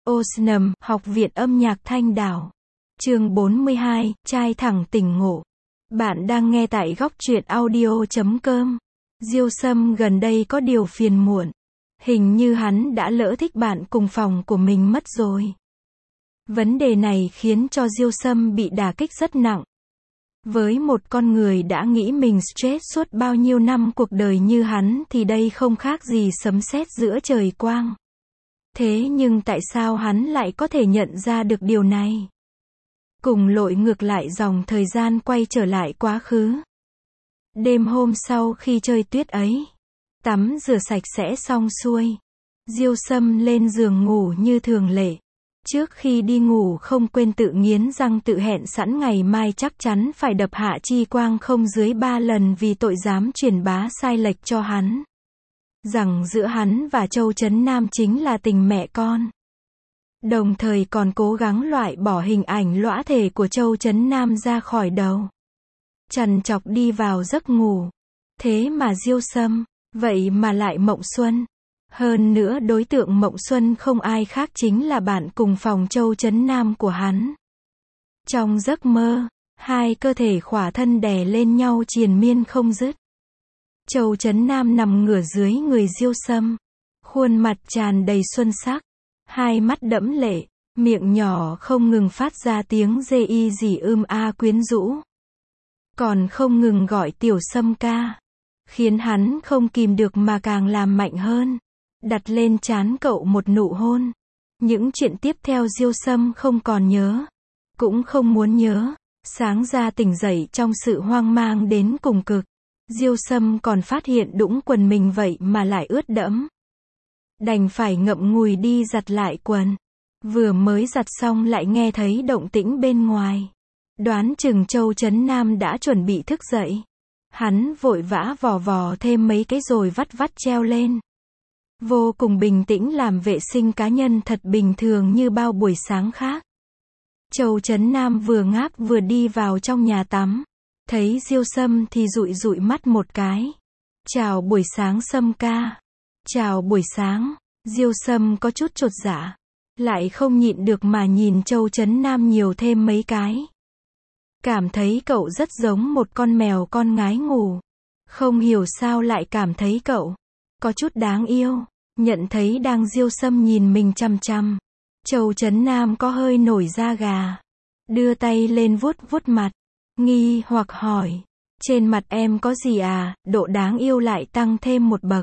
Osnum, Học viện âm nhạc Thanh Đảo. Chương 42, trai thẳng tỉnh ngộ. Bạn đang nghe tại góc truyện audio.com. Diêu Sâm gần đây có điều phiền muộn. Hình như hắn đã lỡ thích bạn cùng phòng của mình mất rồi. Vấn đề này khiến cho Diêu Sâm bị đả kích rất nặng. Với một con người đã nghĩ mình stress suốt bao nhiêu năm cuộc đời như hắn thì đây không khác gì sấm sét giữa trời quang. Thế nhưng tại sao hắn lại có thể nhận ra được điều này? Cùng lội ngược lại dòng thời gian quay trở lại quá khứ. Đêm hôm sau khi chơi tuyết ấy, tắm rửa sạch sẽ xong xuôi, Diêu Sâm lên giường ngủ như thường lệ. Trước khi đi ngủ không quên tự nghiến răng tự hẹn sẵn ngày mai chắc chắn phải đập Hạ Chi Quang không dưới 3 lần vì tội dám truyền bá sai lệch cho hắn. Rằng giữa hắn và Châu Chấn Nam chính là tình mẹ con. Đồng thời còn cố gắng loại bỏ hình ảnh lõa thể của Châu Chấn Nam ra khỏi đầu. Trằn trọc đi vào giấc ngủ. Thế mà Diêu Sâm, vậy mà lại mộng xuân. Hơn nữa đối tượng mộng xuân không ai khác chính là bạn cùng phòng Châu Chấn Nam của hắn. Trong giấc mơ, hai cơ thể khỏa thân đè lên nhau triền miên không dứt. Châu Chấn Nam nằm ngửa dưới người Diêu Sâm, khuôn mặt tràn đầy xuân sắc, hai mắt đẫm lệ, miệng nhỏ không ngừng phát ra tiếng dê y dì a quyến rũ. Còn không ngừng gọi Tiểu Sâm ca, khiến hắn không kìm được mà càng làm mạnh hơn. Đặt lên trán cậu một nụ hôn. Những chuyện tiếp theo Diêu Sâm không còn nhớ, cũng không muốn nhớ. Sáng ra tỉnh dậy trong sự hoang mang đến cùng cực. Diêu Sâm còn phát hiện đũng quần mình vậy mà lại ướt đẫm. Đành phải ngậm ngùi đi giặt lại quần. Vừa mới giặt xong lại nghe thấy động tĩnh bên ngoài. Đoán chừng Châu Chấn Nam đã chuẩn bị thức dậy. Hắn vội vã vò vò thêm mấy cái rồi vắt vắt treo lên. Vô cùng bình tĩnh làm vệ sinh cá nhân thật bình thường như bao buổi sáng khác. Châu Chấn Nam vừa ngáp vừa đi vào trong nhà tắm. Thấy Diêu Sâm thì dụi dụi mắt một cái. Chào buổi sáng Sâm ca. Chào buổi sáng. Diêu Sâm có chút chột dạ. Lại không nhịn được mà nhìn Châu Chấn Nam nhiều thêm mấy cái. Cảm thấy cậu rất giống một con mèo con ngái ngủ. Không hiểu sao lại cảm thấy cậu có chút đáng yêu. Nhận thấy đang Diêu Sâm nhìn mình chằm chằm, Châu Chấn Nam có hơi nổi da gà. Đưa tay lên vuốt vuốt mặt, nghi hoặc hỏi, trên mặt em có gì à? Độ đáng yêu lại tăng thêm một bậc.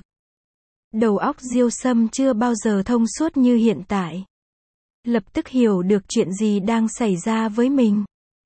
Đầu óc Diêu Sâm chưa bao giờ thông suốt như hiện tại. Lập tức hiểu được chuyện gì đang xảy ra với mình.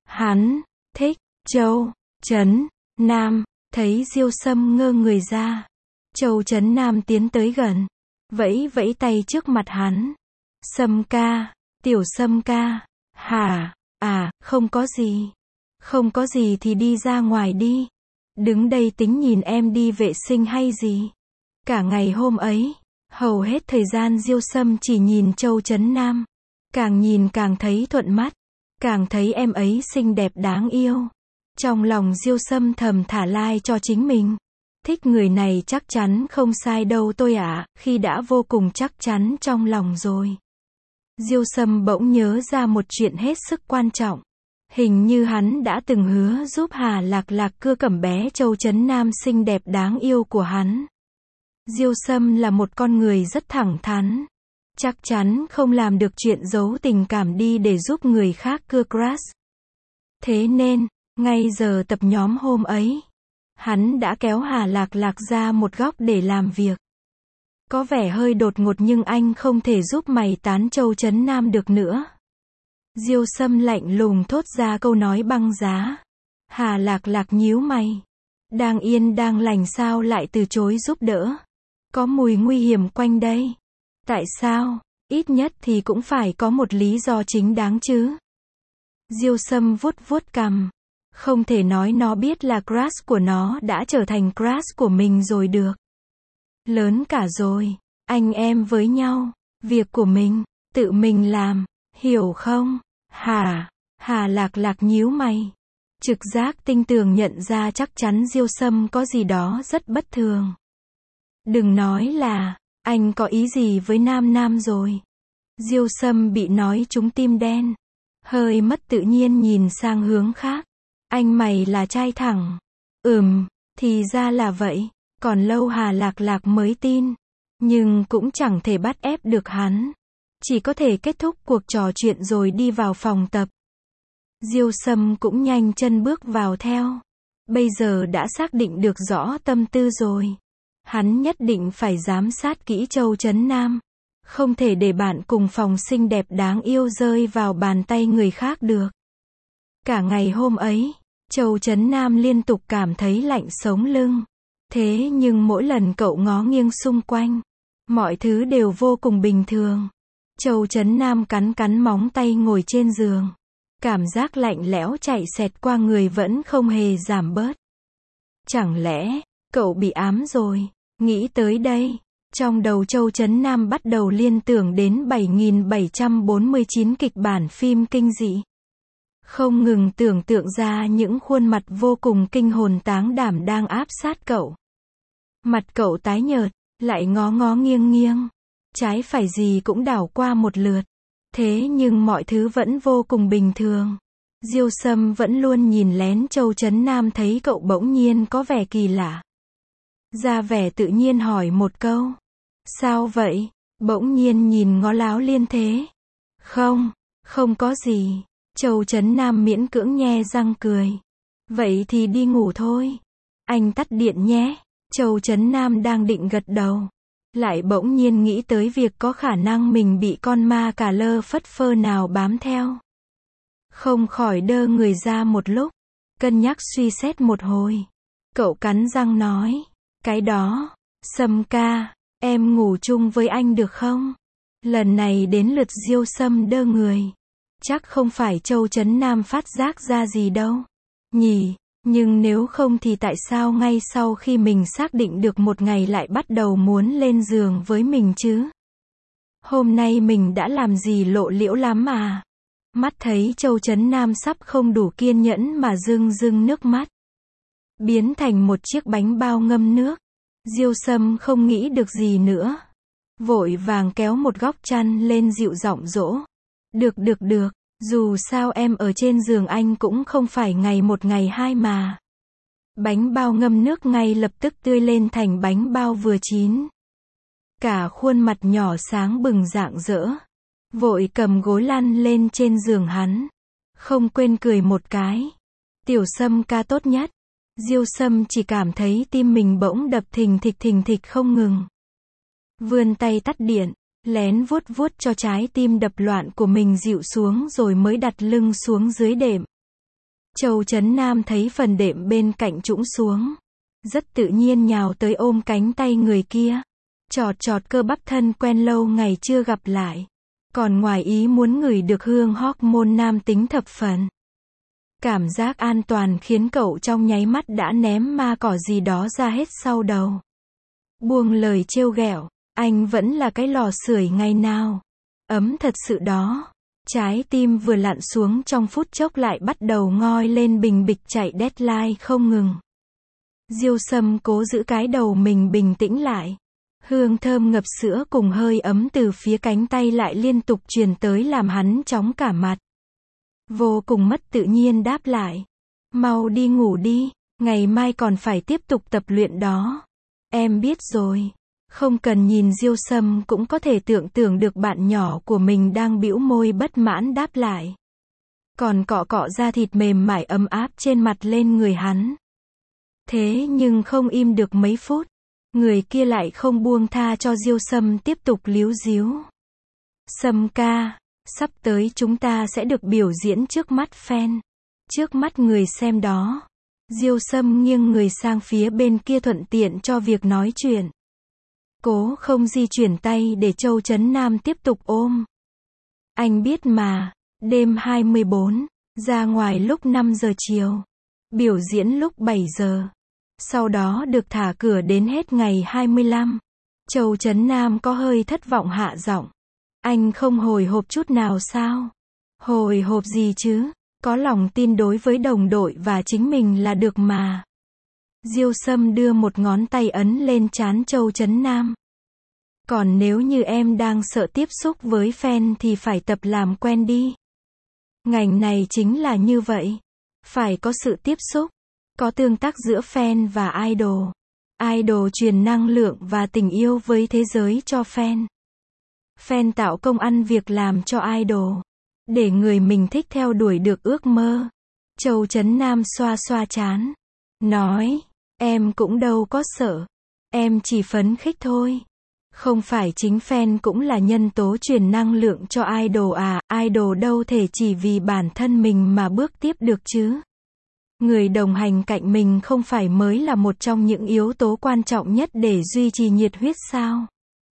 Hắn thích Châu Chấn Nam. Thấy Diêu Sâm ngơ người ra, Châu Chấn Nam tiến tới gần, vẫy vẫy tay trước mặt hắn. Sâm ca, Tiểu Sâm ca. Hả? À, không có gì. Không có gì thì đi ra ngoài đi. Đứng đây tính nhìn em đi vệ sinh hay gì? Cả ngày hôm ấy, hầu hết thời gian Diêu Sâm chỉ nhìn Châu Chấn Nam. Càng nhìn càng thấy thuận mắt, càng thấy em ấy xinh đẹp đáng yêu. Trong lòng Diêu Sâm thầm thả like cho chính mình. Thích người này chắc chắn không sai đâu tôi ạ, khi đã vô cùng chắc chắn trong lòng rồi. Diêu Sâm bỗng nhớ ra một chuyện hết sức quan trọng. Hình như hắn đã từng hứa giúp Hà Lạc Lạc cưa cẩm bé Châu Chấn Nam xinh đẹp đáng yêu của hắn. Diêu Sâm là một con người rất thẳng thắn. Chắc chắn không làm được chuyện giấu tình cảm đi để giúp người khác cưa crush. Thế nên, ngay giờ tập nhóm hôm ấy, hắn đã kéo Hà Lạc Lạc ra một góc để làm việc. Có vẻ hơi đột ngột nhưng anh không thể giúp mày tán Châu Chấn Nam được nữa. Diêu Sâm lạnh lùng thốt ra câu nói băng giá. Hà Lạc Lạc nhíu mày. Đang yên đang lành sao lại từ chối giúp đỡ? Có mùi nguy hiểm quanh đây. Tại sao? Ít nhất thì cũng phải có một lý do chính đáng chứ. Diêu Sâm vuốt vuốt cằm. Không thể nói nó biết là crush của nó đã trở thành crush của mình rồi được. Lớn cả rồi, anh em với nhau, việc của mình, tự mình làm, hiểu không? Hả? Hà Lạc Lạc nhíu mày. Trực giác tinh tường nhận ra chắc chắn Diêu Sâm có gì đó rất bất thường. Đừng nói là, anh có ý gì với Nam Nam rồi. Diêu Sâm bị nói trúng tim đen. Hơi mất tự nhiên nhìn sang hướng khác. Anh mày là trai thẳng. Thì ra là vậy. Còn lâu Hà Lạc Lạc mới tin. Nhưng cũng chẳng thể bắt ép được hắn. Chỉ có thể kết thúc cuộc trò chuyện rồi đi vào phòng tập. Diêu Sâm cũng nhanh chân bước vào theo. Bây giờ đã xác định được rõ tâm tư rồi. Hắn nhất định phải giám sát kỹ Châu Chấn Nam. Không thể để bạn cùng phòng xinh đẹp đáng yêu rơi vào bàn tay người khác được. Cả ngày hôm ấy, Châu Chấn Nam liên tục cảm thấy lạnh sống lưng. Thế nhưng mỗi lần cậu ngó nghiêng xung quanh, mọi thứ đều vô cùng bình thường. Châu Chấn Nam cắn cắn móng tay ngồi trên giường. Cảm giác lạnh lẽo chạy xẹt qua người vẫn không hề giảm bớt. Chẳng lẽ, cậu bị ám rồi? Nghĩ tới đây, trong đầu Châu Chấn Nam bắt đầu liên tưởng đến 7.749 kịch bản phim kinh dị. Không ngừng tưởng tượng ra những khuôn mặt vô cùng kinh hồn táng đảm đang áp sát cậu. Mặt cậu tái nhợt, lại ngó ngó nghiêng nghiêng. Trái phải gì cũng đảo qua một lượt. Thế nhưng mọi thứ vẫn vô cùng bình thường. Diêu Sâm vẫn luôn nhìn lén Châu Chấn Nam thấy cậu bỗng nhiên có vẻ kỳ lạ. Ra vẻ tự nhiên hỏi một câu. Sao vậy? Bỗng nhiên nhìn ngó láo liên thế. Không có gì. Châu Chấn Nam miễn cưỡng nhe răng cười. Vậy thì đi ngủ thôi. Anh tắt điện nhé. Châu Chấn Nam đang định gật đầu. Lại bỗng nhiên nghĩ tới việc có khả năng mình bị con ma cà lơ phất phơ nào bám theo. Không khỏi đơ người ra một lúc. Cân nhắc suy xét một hồi. Cậu cắn răng nói. Cái đó, Sâm ca, em ngủ chung với anh được không? Lần này đến lượt Diêu Sâm đơ người. Chắc không phải Châu Chấn Nam phát giác ra gì đâu. Nhỉ, nhưng nếu không thì tại sao ngay sau khi mình xác định được một ngày lại bắt đầu muốn lên giường với mình chứ? Hôm nay mình đã làm gì lộ liễu lắm à? Mắt thấy Châu Chấn Nam sắp không đủ kiên nhẫn mà rưng rưng nước mắt. Biến thành một chiếc bánh bao ngâm nước. Diêu Sâm không nghĩ được gì nữa. Vội vàng kéo một góc chăn lên dịu giọng dỗ. Được, dù sao em ở trên giường anh cũng không phải ngày một ngày hai mà. Bánh bao ngâm nước ngay lập tức tươi lên thành bánh bao vừa chín. Cả khuôn mặt nhỏ sáng bừng rạng rỡ. Vội cầm gối lăn lên trên giường hắn. Không quên cười một cái. Tiểu Sâm ca tốt nhất. Diêu Sâm chỉ cảm thấy tim mình bỗng đập thình thịch không ngừng. Vươn tay tắt điện, lén vuốt vuốt cho trái tim đập loạn của mình dịu xuống rồi mới đặt lưng xuống dưới đệm. Châu Chấn Nam thấy phần đệm bên cạnh trũng xuống. Rất tự nhiên nhào tới ôm cánh tay người kia. Chọt cơ bắp thân quen lâu ngày chưa gặp lại. Còn ngoài ý muốn ngửi được hương hormone nam tính thập phần. Cảm giác an toàn khiến cậu trong nháy mắt đã ném ma cỏ gì đó ra hết sau đầu. Buông lời trêu ghẹo, anh vẫn là cái lò sưởi ngày nào. Ấm thật sự đó. Trái tim vừa lặn xuống trong phút chốc lại bắt đầu ngoi lên bình bịch chạy deadline không ngừng. Diêu Sâm cố giữ cái đầu mình bình tĩnh lại. Hương thơm ngập sữa cùng hơi ấm từ phía cánh tay lại liên tục truyền tới làm hắn chóng cả mặt. Vô cùng mất tự nhiên đáp lại. Mau đi ngủ đi, ngày mai còn phải tiếp tục tập luyện đó. Em biết rồi. Không cần nhìn Diêu Sâm cũng có thể tưởng tượng được bạn nhỏ của mình đang bĩu môi bất mãn đáp lại. Còn cọ da thịt mềm mại ấm áp trên mặt lên người hắn. Thế nhưng không im được mấy phút. Người kia lại không buông tha cho Diêu Sâm tiếp tục líu díu. Sâm ca, sắp tới chúng ta sẽ được biểu diễn trước mắt fan. Trước mắt người xem đó. Diêu Sâm nghiêng người sang phía bên kia thuận tiện cho việc nói chuyện. Cố không di chuyển tay để Châu Chấn Nam tiếp tục ôm. Anh biết mà, đêm 24, ra ngoài lúc 5 giờ chiều. Biểu diễn lúc 7 giờ. Sau đó được thả cửa đến hết ngày 25. Châu Chấn Nam có hơi thất vọng hạ giọng. Anh không hồi hộp chút nào sao? Hồi hộp gì chứ? Có lòng tin đối với đồng đội và chính mình là được mà. Diêu Sâm đưa một ngón tay ấn lên trán Châu Chấn Nam. Còn nếu như em đang sợ tiếp xúc với fan thì phải tập làm quen đi. Ngành này chính là như vậy. Phải có sự tiếp xúc, có tương tác giữa fan và idol. Idol truyền năng lượng và tình yêu với thế giới cho fan. Fan tạo công ăn việc làm cho idol, để người mình thích theo đuổi được ước mơ. Châu Chấn Nam xoa xoa trán, nói, em cũng đâu có sợ, em chỉ phấn khích thôi. Không phải chính fan cũng là nhân tố truyền năng lượng cho idol à, idol đâu thể chỉ vì bản thân mình mà bước tiếp được chứ. Người đồng hành cạnh mình không phải mới là một trong những yếu tố quan trọng nhất để duy trì nhiệt huyết sao?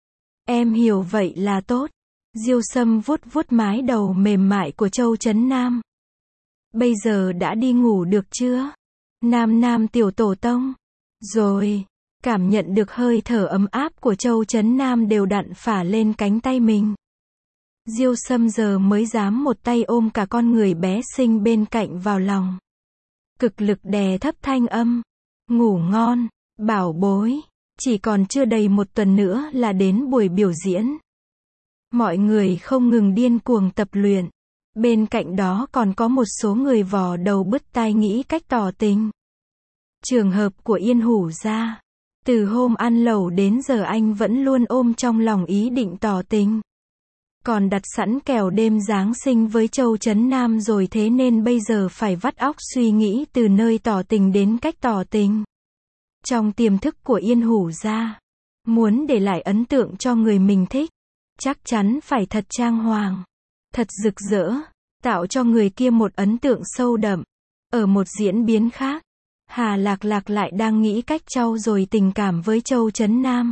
Em hiểu vậy là tốt. Diêu Sâm vuốt vuốt mái đầu mềm mại của Châu Chấn Nam. Bây giờ đã đi ngủ được chưa? Nam Nam tiểu tổ tông. Rồi. Cảm nhận được hơi thở ấm áp của Châu Chấn Nam đều đặn phả lên cánh tay mình. Diêu Sâm giờ mới dám một tay ôm cả con người bé xinh bên cạnh vào lòng. Cực lực đè thấp thanh âm. Ngủ ngon, bảo bối. Chỉ còn chưa đầy một tuần nữa là đến buổi biểu diễn. Mọi người không ngừng điên cuồng tập luyện. Bên cạnh đó còn có một số người vò đầu bứt tai nghĩ cách tỏ tình. Trường hợp của Yên Hủ gia. Từ hôm ăn lẩu đến giờ anh vẫn luôn ôm trong lòng ý định tỏ tình. Còn đặt sẵn kèo đêm Giáng sinh với Châu Chấn Nam rồi, thế nên bây giờ phải vắt óc suy nghĩ từ nơi tỏ tình đến cách tỏ tình. Trong tiềm thức của Yên Hủ gia, muốn để lại ấn tượng cho người mình thích, chắc chắn phải thật trang hoàng, thật rực rỡ, tạo cho người kia một ấn tượng sâu đậm. Ở một diễn biến khác, Hà Lạc Lạc lại đang nghĩ cách trau dồi tình cảm với Châu Chấn Nam.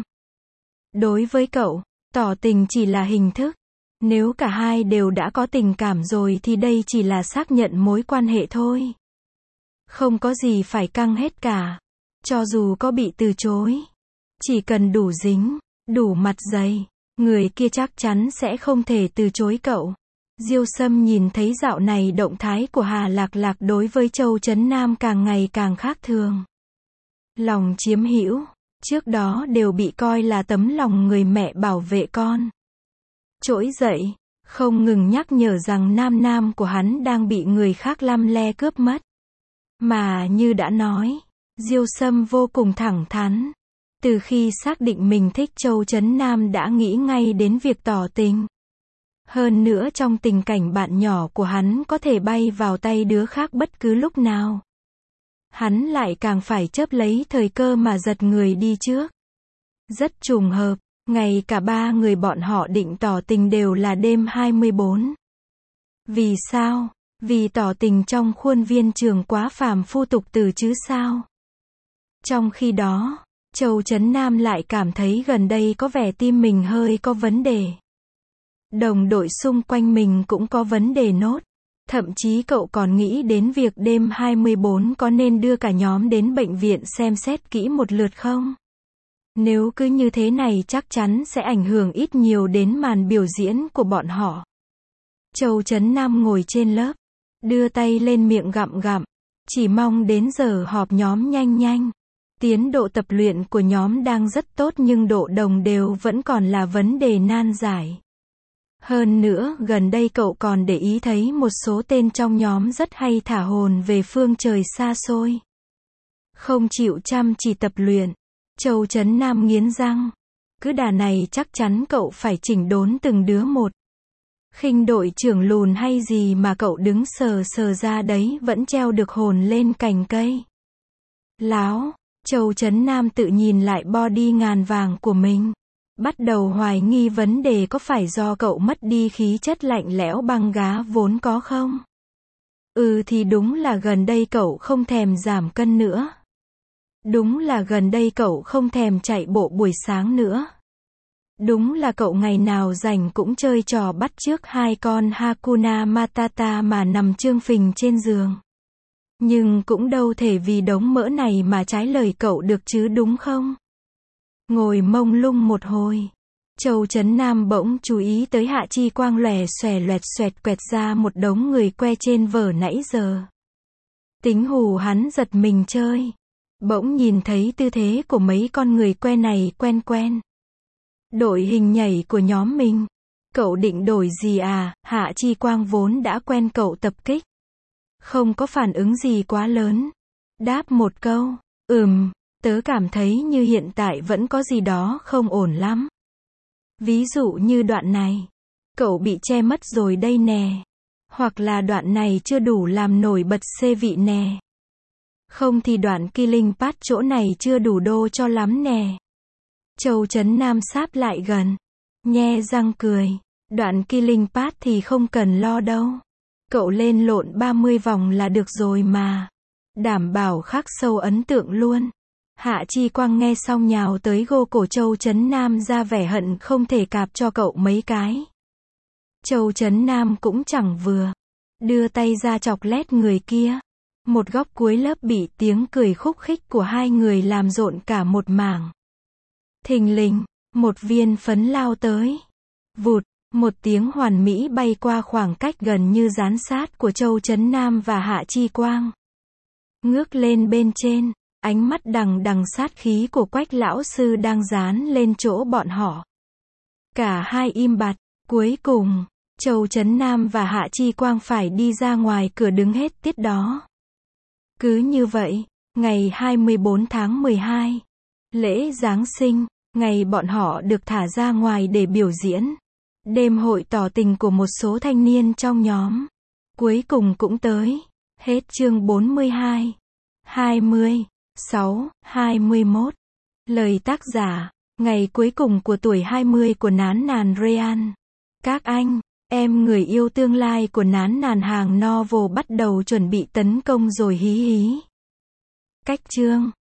Đối với cậu, tỏ tình chỉ là hình thức. Nếu cả hai đều đã có tình cảm rồi thì đây chỉ là xác nhận mối quan hệ thôi. Không có gì phải căng hết cả. Cho dù có bị từ chối, chỉ cần đủ dính, đủ mặt dày, người kia chắc chắn sẽ không thể từ chối cậu. Diêu Sâm nhìn thấy dạo này động thái của Hà Lạc Lạc đối với Châu Chấn Nam càng ngày càng khác thường. Lòng chiếm hữu, trước đó đều bị coi là tấm lòng người mẹ bảo vệ con. Trỗi dậy, không ngừng nhắc nhở rằng nam nam của hắn đang bị người khác lăm le cướp mất. Mà như đã nói, Diêu Sâm vô cùng thẳng thắn. Từ khi xác định mình thích Châu Chấn Nam đã nghĩ ngay đến việc tỏ tình. Hơn nữa trong tình cảnh bạn nhỏ của hắn có thể bay vào tay đứa khác bất cứ lúc nào. Hắn lại càng phải chớp lấy thời cơ mà giật người đi trước. Rất trùng hợp, ngay cả ba người bọn họ định tỏ tình đều là đêm 24. Vì sao? Vì tỏ tình trong khuôn viên trường quá phàm phu tục tử chứ sao? Trong khi đó, Châu Chấn Nam lại cảm thấy gần đây có vẻ tim mình hơi có vấn đề. Đồng đội xung quanh mình cũng có vấn đề nốt. Thậm chí cậu còn nghĩ đến việc đêm 24 có nên đưa cả nhóm đến bệnh viện xem xét kỹ một lượt không? Nếu cứ như thế này chắc chắn sẽ ảnh hưởng ít nhiều đến màn biểu diễn của bọn họ. Châu Chấn Nam ngồi trên lớp, đưa tay lên miệng gặm gặm, chỉ mong đến giờ họp nhóm nhanh nhanh. Tiến độ tập luyện của nhóm đang rất tốt nhưng độ đồng đều vẫn còn là vấn đề nan giải. Hơn nữa, gần đây cậu còn để ý thấy một số tên trong nhóm rất hay thả hồn về phương trời xa xôi. Không chịu chăm chỉ tập luyện. Châu Chấn Nam nghiến răng. Cứ đà này chắc chắn cậu phải chỉnh đốn từng đứa một. Khinh đội trưởng lùn hay gì mà cậu đứng sờ sờ ra đấy vẫn treo được hồn lên cành cây. Láo, Châu Chấn Nam tự nhìn lại body ngàn vàng của mình. Bắt đầu hoài nghi vấn đề có phải do cậu mất đi khí chất lạnh lẽo băng gá vốn có không? Thì đúng là gần đây cậu không thèm giảm cân nữa. Đúng là gần đây cậu không thèm chạy bộ buổi sáng nữa. Đúng là cậu ngày nào rảnh cũng chơi trò bắt chước hai con Hakuna Matata mà nằm trương phình trên giường. Nhưng cũng đâu thể vì đống mỡ này mà trái lời cậu được chứ đúng không? Ngồi mông lung một hồi, Châu Chấn Nam bỗng chú ý tới Hạ Chi Quang lòe xòe loẹt xoẹt quẹt ra một đống người que trên vở nãy giờ. Tính hù hắn giật mình chơi. Bỗng nhìn thấy tư thế của mấy con người que này quen quen. Đổi hình nhảy của nhóm mình. Cậu định đổi gì à? Hạ Chi Quang vốn đã quen cậu tập kích. Không có phản ứng gì quá lớn. Đáp một câu. Tớ cảm thấy như hiện tại vẫn có gì đó không ổn lắm. Ví dụ như đoạn này. Cậu bị che mất rồi đây nè. Hoặc là đoạn này chưa đủ làm nổi bật xê vị nè. Không thì đoạn Killing Part chỗ này chưa đủ đô cho lắm nè. Châu Chấn Nam sáp lại gần. Nhe răng cười. Đoạn Killing Part thì không cần lo đâu. Cậu lên lộn 30 vòng là được rồi mà. Đảm bảo khắc sâu ấn tượng luôn. Hạ Chi Quang nghe xong nhào tới gô cổ Châu Chấn Nam ra vẻ hận không thể cạp cho cậu mấy cái. Châu Chấn Nam cũng chẳng vừa. Đưa tay ra chọc lét người kia. Một góc cuối lớp bị tiếng cười khúc khích của hai người làm rộn cả một mảng. Thình lình, một viên phấn lao tới. Vụt, một tiếng hoàn mỹ bay qua khoảng cách gần như dán sát của Châu Chấn Nam và Hạ Chi Quang. Ngước lên bên trên, ánh mắt đằng đằng sát khí của Quách lão sư đang dán lên chỗ bọn họ. Cả hai im bặt, cuối cùng, Châu Chấn Nam và Hạ Chi Quang phải đi ra ngoài cửa đứng hết tiết đó. Cứ như vậy, ngày 24 tháng 12, lễ Giáng sinh, ngày bọn họ được thả ra ngoài để biểu diễn. Đêm hội tỏ tình của một số thanh niên trong nhóm. Cuối cùng cũng tới. Hết chương 42, 20, 21. Lời tác giả, ngày cuối cùng của tuổi 20 của Nán Nàn Ryan. Các anh, em người yêu tương lai của Nán Nàn hàng novel bắt đầu chuẩn bị tấn công rồi hí hí. Cách chương